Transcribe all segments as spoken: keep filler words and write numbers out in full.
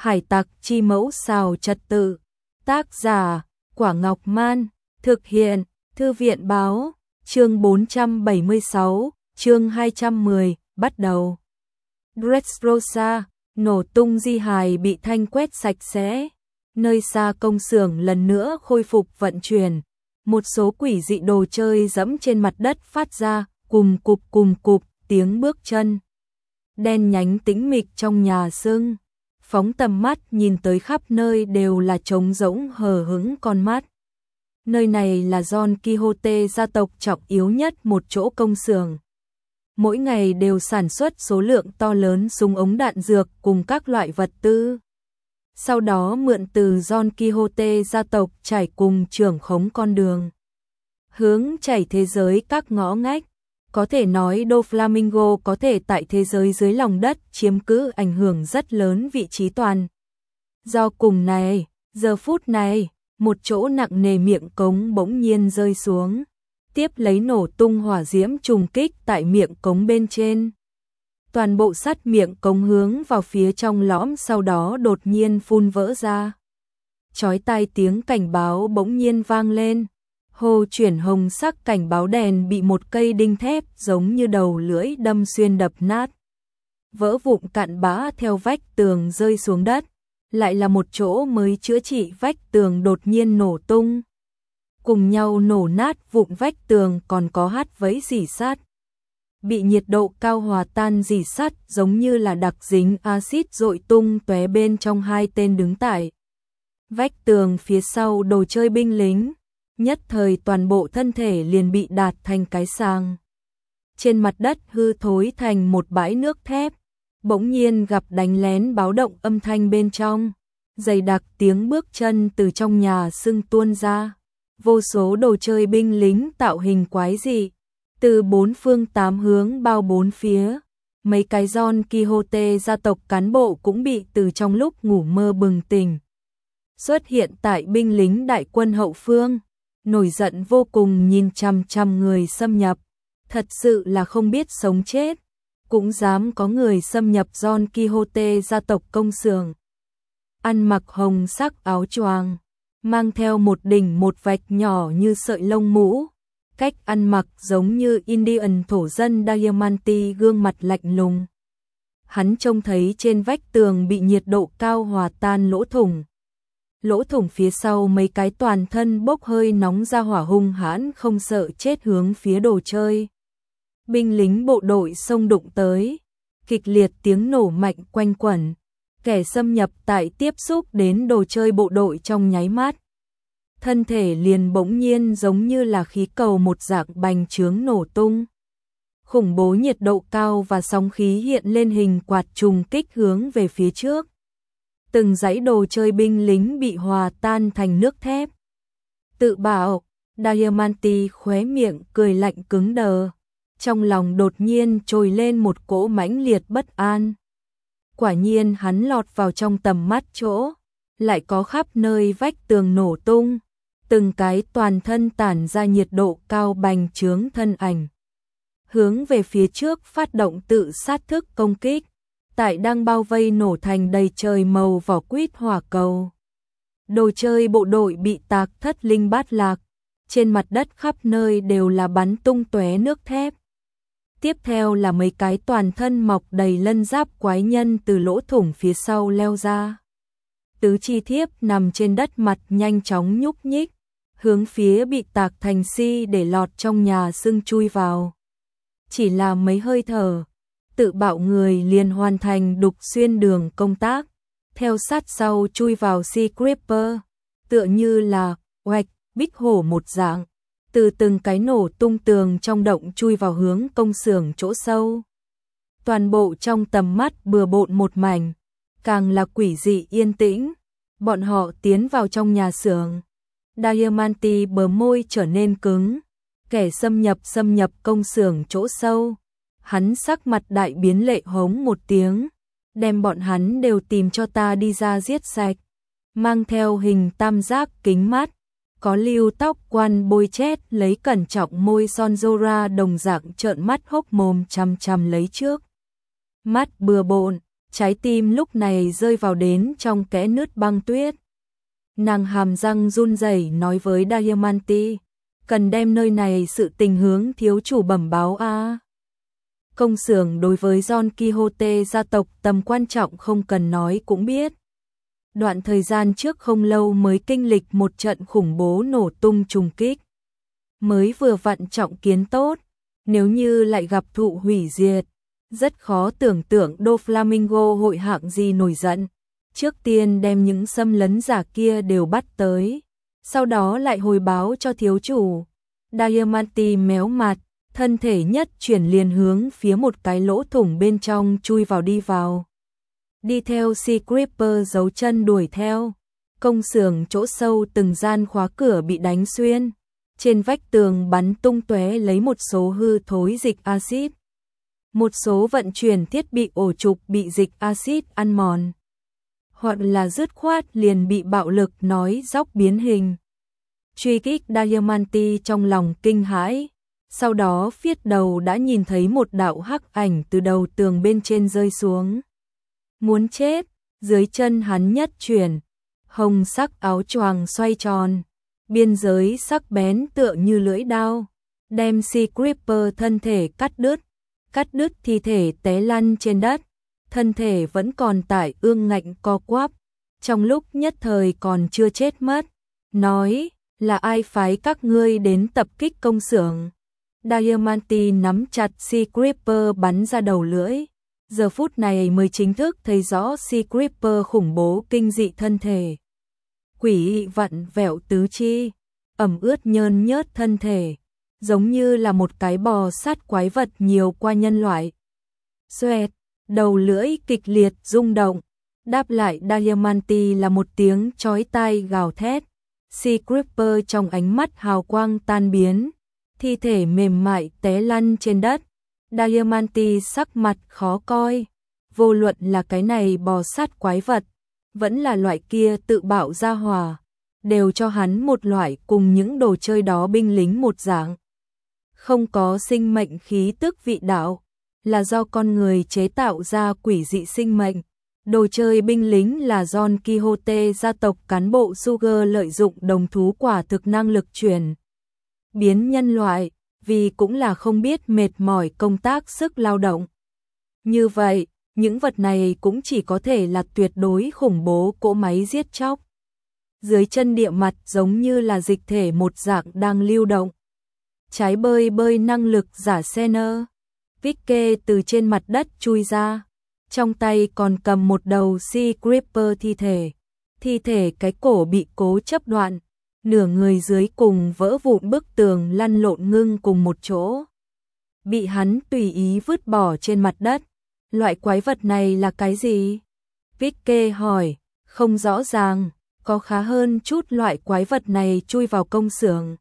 Hải tặc chi mẫu xào trật tự. Tác giả, Quả Ngọc Man. Thực hiện, Thư viện báo. Chương bốn trăm bảy mươi sáu, chương hai trăm mười, bắt đầu. Dressrosa, nổ tung di hài bị thanh quét sạch sẽ. Nơi xa công xưởng lần nữa khôi phục vận chuyển. Một số quỷ dị đồ chơi dẫm trên mặt đất phát ra, cùm cụp cùm cụp, tiếng bước chân. Đen nhánh tĩnh mịch trong nhà xương. Phóng tầm mắt nhìn tới khắp nơi đều là trống rỗng hờ hững con mắt. Nơi này là Don Quixote gia tộc trọng yếu nhất một chỗ công xưởng. Mỗi ngày đều sản xuất số lượng to lớn súng ống đạn dược cùng các loại vật tư. Sau đó mượn từ Don Quixote gia tộc trải cùng trưởng khống con đường. Hướng chảy thế giới các ngõ ngách. Có thể nói Do Flamingo có thể tại thế giới dưới lòng đất chiếm cứ ảnh hưởng rất lớn vị trí toàn. Do cùng này, giờ phút này, một chỗ nặng nề miệng cống bỗng nhiên rơi xuống. Tiếp lấy nổ tung hỏa diễm trùng kích tại miệng cống bên trên. Toàn bộ sắt miệng cống hướng vào phía trong lõm sau đó đột nhiên phun vỡ ra. Chói tai tiếng cảnh báo bỗng nhiên vang lên. Hồ chuyển hồng sắc cảnh báo đèn bị một cây đinh thép giống như đầu lưỡi đâm xuyên đập nát. Vỡ vụn cặn bã theo vách tường rơi xuống đất. Lại là một chỗ mới chữa trị vách tường đột nhiên nổ tung. Cùng nhau nổ nát vụn vách tường còn có hát vấy rỉ sắt. Bị nhiệt độ cao hòa tan rỉ sắt giống như là đặc dính axit dội tung tóe bên trong hai tên đứng tại vách tường phía sau đồ chơi binh lính. Nhất thời toàn bộ thân thể liền bị đạt thành cái sàng. Trên mặt đất hư thối thành một bãi nước thép. Bỗng nhiên gặp đánh lén báo động âm thanh bên trong. Dày đặc tiếng bước chân từ trong nhà xưng tuôn ra. Vô số đồ chơi binh lính tạo hình quái dị. Từ bốn phương tám hướng bao bốn phía. Mấy cái Don Quixote gia tộc cán bộ cũng bị từ trong lúc ngủ mơ bừng tỉnh. Xuất hiện tại binh lính đại quân hậu phương. Nổi giận vô cùng nhìn chằm chằm người xâm nhập. Thật sự là không biết sống chết. Cũng dám có người xâm nhập Don Quixote gia tộc công xưởng. Ăn mặc hồng sắc áo choàng, mang theo một đỉnh một vạch nhỏ như sợi lông mũ. Cách ăn mặc giống như Indian thổ dân Diamante, gương mặt lạnh lùng. Hắn trông thấy trên vách tường bị nhiệt độ cao hòa tan lỗ thủng. Lỗ thủng phía sau mấy cái toàn thân bốc hơi nóng ra hỏa hung hãn không sợ chết hướng phía đồ chơi. Binh lính bộ đội xông đụng tới, kịch liệt tiếng nổ mạnh quanh quẩn. Kẻ xâm nhập tại tiếp xúc đến đồ chơi bộ đội trong nháy mắt. Thân thể liền bỗng nhiên giống như là khí cầu một dạng bành trướng nổ tung. Khủng bố nhiệt độ cao và sóng khí hiện lên hình quạt trùng kích hướng về phía trước. Từng dãy đồ chơi binh lính bị hòa tan thành nước thép. Tự bảo, Diamante khóe miệng cười lạnh cứng đờ. Trong lòng đột nhiên trồi lên một cỗ mãnh liệt bất an. Quả nhiên hắn lọt vào trong tầm mắt chỗ. Lại có khắp nơi vách tường nổ tung. Từng cái toàn thân tản ra nhiệt độ cao bành trướng thân ảnh. Hướng về phía trước phát động tự sát thức công kích. Tại đang bao vây nổ thành đầy trời màu vỏ quýt hỏa cầu. Đồ chơi bộ đội bị tạc thất linh bát lạc. Trên mặt đất khắp nơi đều là bắn tung tóe nước thép. Tiếp theo là mấy cái toàn thân mọc đầy lân giáp quái nhân từ lỗ thủng phía sau leo ra. Tứ chi thiếp nằm trên đất mặt nhanh chóng nhúc nhích. Hướng phía bị tạc thành si để lọt trong nhà xưng chui vào. Chỉ là mấy hơi thở. Tự bạo người liền hoàn thành đục xuyên đường công tác. Theo sát sau chui vào Sea Creeper. Tựa như là oạch, bích hổ một dạng. Từ từng cái nổ tung tường trong động chui vào hướng công xưởng chỗ sâu. Toàn bộ trong tầm mắt bừa bộn một mảnh. Càng là quỷ dị yên tĩnh. Bọn họ tiến vào trong nhà xưởng. Diamante bờ môi trở nên cứng. Kẻ xâm nhập xâm nhập công xưởng chỗ sâu. Hắn sắc mặt đại biến lệ hống một tiếng. Đem bọn hắn đều tìm cho ta đi ra giết sạch. Mang theo hình tam giác kính mắt. Có lưu tóc quan bôi chét lấy cẩn trọng môi son Zora đồng dạng trợn mắt hốc mồm chằm chằm lấy trước. Mắt bừa bộn, trái tim lúc này rơi vào đến trong kẽ nứt băng tuyết. Nàng hàm răng run rẩy nói với Diamante, cần đem nơi này sự tình hướng thiếu chủ bẩm báo a. Công xưởng đối với Don Quixote gia tộc tầm quan trọng không cần nói cũng biết. Đoạn thời gian trước không lâu mới kinh lịch một trận khủng bố nổ tung trùng kích. Mới vừa vặn trọng kiến tốt, nếu như lại gặp thụ hủy diệt, rất khó tưởng tượng Do Flamingo hội hạng gì nổi giận. Trước tiên đem những xâm lấn giả kia đều bắt tới, sau đó lại hồi báo cho thiếu chủ. Diamante méo mặt, thân thể nhất chuyển liền hướng phía một cái lỗ thủng bên trong chui vào đi vào. Đi theo Sea Creeper giấu chân đuổi theo. Công xưởng chỗ sâu từng gian khóa cửa bị đánh xuyên. Trên vách tường bắn tung tóe lấy một số hư thối dịch axit. Một số vận chuyển thiết bị ổ trục bị dịch axit ăn mòn. Hoặc là dứt khoát liền bị bạo lực nói dóc biến hình. Truy kích Diamante trong lòng kinh hãi. Sau đó phiết đầu đã nhìn thấy một đạo hắc ảnh từ đầu tường bên trên rơi xuống. Muốn chết, dưới chân hắn nhất chuyển, hồng sắc áo choàng xoay tròn, biên giới sắc bén tựa như lưỡi dao, đem Sea Creeper thân thể cắt đứt, cắt đứt thi thể té lăn trên đất, thân thể vẫn còn tại ương ngạnh co quắp, trong lúc nhất thời còn chưa chết mất, nói, là ai phái các ngươi đến tập kích công xưởng. Diamante nắm chặt Sea Creeper bắn ra đầu lưỡi. Giờ phút này mới chính thức thấy rõ Sea Creeper khủng bố kinh dị thân thể. Quỷ vặn vẹo tứ chi, ẩm ướt nhơn nhớt thân thể, giống như là một cái bò sát quái vật nhiều qua nhân loại. Xoẹt, đầu lưỡi kịch liệt rung động, đáp lại Diamante là một tiếng chói tai gào thét. Sea Creeper trong ánh mắt hào quang tan biến, thi thể mềm mại té lăn trên đất. Diamante sắc mặt khó coi, vô luận là cái này bò sát quái vật, vẫn là loại kia tự bạo ra hỏa, đều cho hắn một loại cùng những đồ chơi đó binh lính một dạng. Không có sinh mệnh khí tức vị đạo, là do con người chế tạo ra quỷ dị sinh mệnh. Đồ chơi binh lính là Don Quixote gia tộc cán bộ Sugar lợi dụng đồng thú quả thực năng lực chuyển biến nhân loại, vì cũng là không biết mệt mỏi công tác sức lao động. Như vậy, những vật này cũng chỉ có thể là tuyệt đối khủng bố cỗ máy giết chóc. Dưới chân địa mặt giống như là dịch thể một dạng đang lưu động. Trái bơi bơi năng lực giả Senner. Vicky từ trên mặt đất chui ra. Trong tay còn cầm một đầu Sea Creeper thi thể. Thi thể cái cổ bị cố chấp đoạn. Nửa người dưới cùng vỡ vụn bức tường lăn lộn ngưng cùng một chỗ. Bị hắn tùy ý vứt bỏ trên mặt đất. Loại quái vật này là cái gì? Vicky hỏi, không rõ ràng, có khá hơn chút loại quái vật này chui vào công xưởng.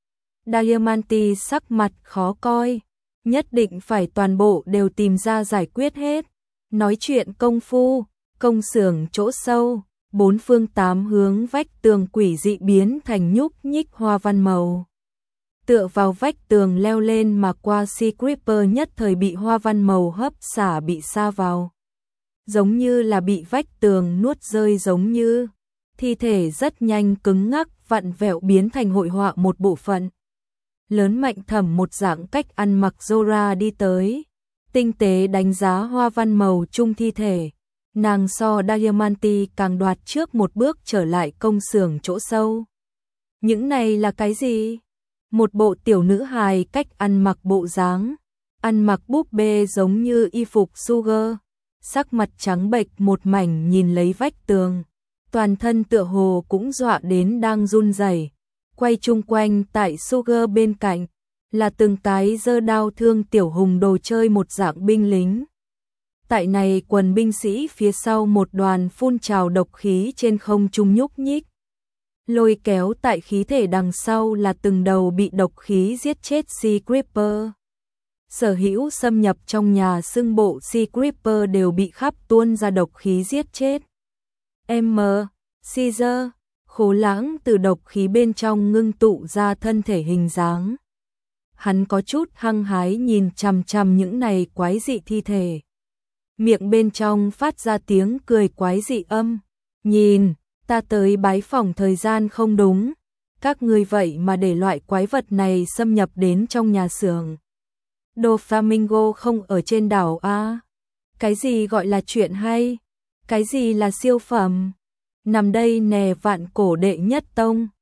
Diamante sắc mặt khó coi, nhất định phải toàn bộ đều tìm ra giải quyết hết. Nói chuyện công phu, công xưởng chỗ sâu, bốn phương tám hướng vách tường quỷ dị biến thành nhúc nhích hoa văn màu. Tựa vào vách tường leo lên mà qua Sea Creeper nhất thời bị hoa văn màu hấp xả bị sa vào. Giống như là bị vách tường nuốt rơi giống như. Thi thể rất nhanh cứng ngắc vặn vẹo biến thành hội họa một bộ phận. Lớn mạnh thẩm một dạng cách ăn mặc Zora đi tới. Tinh tế đánh giá hoa văn màu chung thi thể. Nàng so Diamante càng đoạt trước một bước trở lại công xưởng chỗ sâu. Những này là cái gì? Một bộ tiểu nữ hài cách ăn mặc bộ dáng, ăn mặc búp bê giống như y phục Sugar, sắc mặt trắng bệch một mảnh nhìn lấy vách tường, toàn thân tựa hồ cũng dọa đến đang run rẩy. Quay chung quanh tại Sugar bên cạnh là từng cái giơ đao thương tiểu hùng đồ chơi một dạng binh lính. Tại này quần binh sĩ phía sau một đoàn phun trào độc khí trên không trung nhúc nhích. Lôi kéo tại khí thể đằng sau là từng đầu bị độc khí giết chết Sea Creeper. Sở hữu xâm nhập trong nhà xưng bộ Sea Creeper đều bị khắp tuôn ra độc khí giết chết. M. Caesar, Khố Lãng từ độc khí bên trong ngưng tụ ra thân thể hình dáng. Hắn có chút hăng hái nhìn chằm chằm những này quái dị thi thể. miệng bên trong phát ra tiếng cười quái dị âm. Nhìn, ta tới bái phỏng thời gian không đúng. Các ngươi vậy mà để loại quái vật này xâm nhập đến trong nhà xưởng. Đồ Flamingo không ở trên đảo à? Cái gì gọi là chuyện hay? Cái gì là siêu phẩm? Nằm đây nè vạn cổ đệ nhất tông.